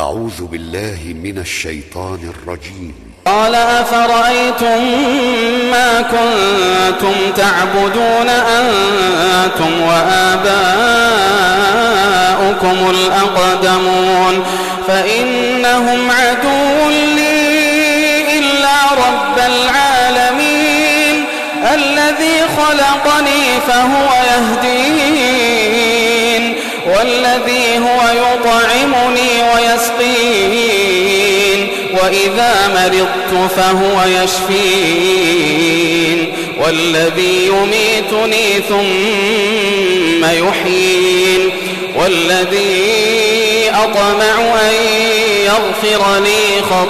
أعوذ بالله من الشيطان الرجيم. قال أفرأيتم ما كنتم تعبدون أنتم وآباؤكم الأقدمون فإنهم عدو لي إلا رب العالمين الذي خلقني فهو يهدين والذي هو يطعمني ويسقين وإذا مرضت فهو يشفين والذي يميتني ثم يحيين والذي أطمع أن يغفر لي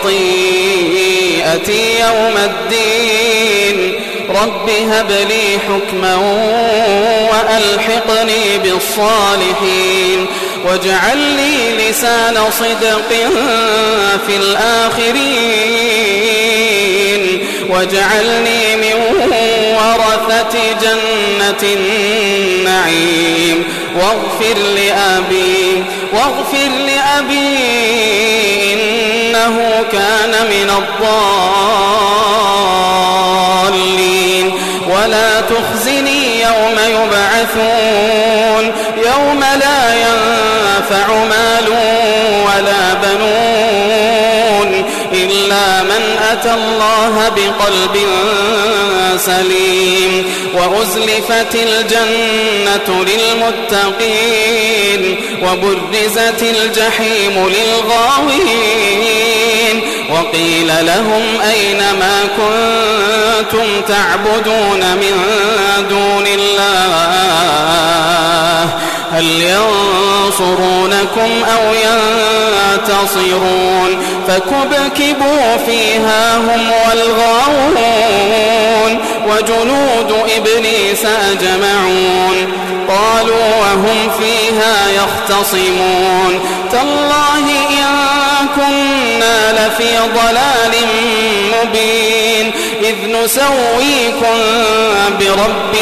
خطيئتي يوم الدين رب هب لي حكما وألحقني بالصالحين واجعل لي لسان صدق في الآخرين واجعلني من ورثة جنة النعيم واغفر لأبي إنه كان من الضالين ولا تخزني يوم يبعثون يوم لا ينفع مال ولا بنون إلا من أتى الله بقلب سليم وأزلفت الجنة للمتقين وبرزت الجحيم للغاوين وقيل لهم أين ما كنتم تعبدون من دون الله هل ينصرونكم أو ينتصرون فكبكبوا فيها هم والغاوون وجنود إبليس أجمعون قالوا وهم فيها يختصمون تالله إن كنا لفي ضلال مبين إذ نسويكم برب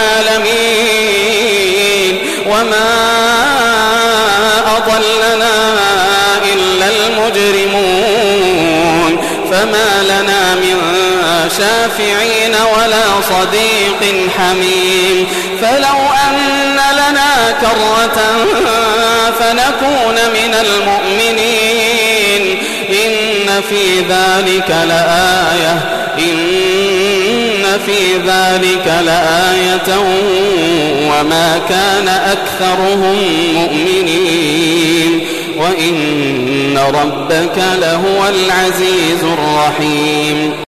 العالمين وما أضلنا إلا المجرمون فما لنا من شافعين ولا صديق حميم فلو أن لنا كرة فنكون من المؤمنين إن في ذلك لآية وما كان أكثرهم مؤمنين وإن ربك لهو العزيز الرحيم.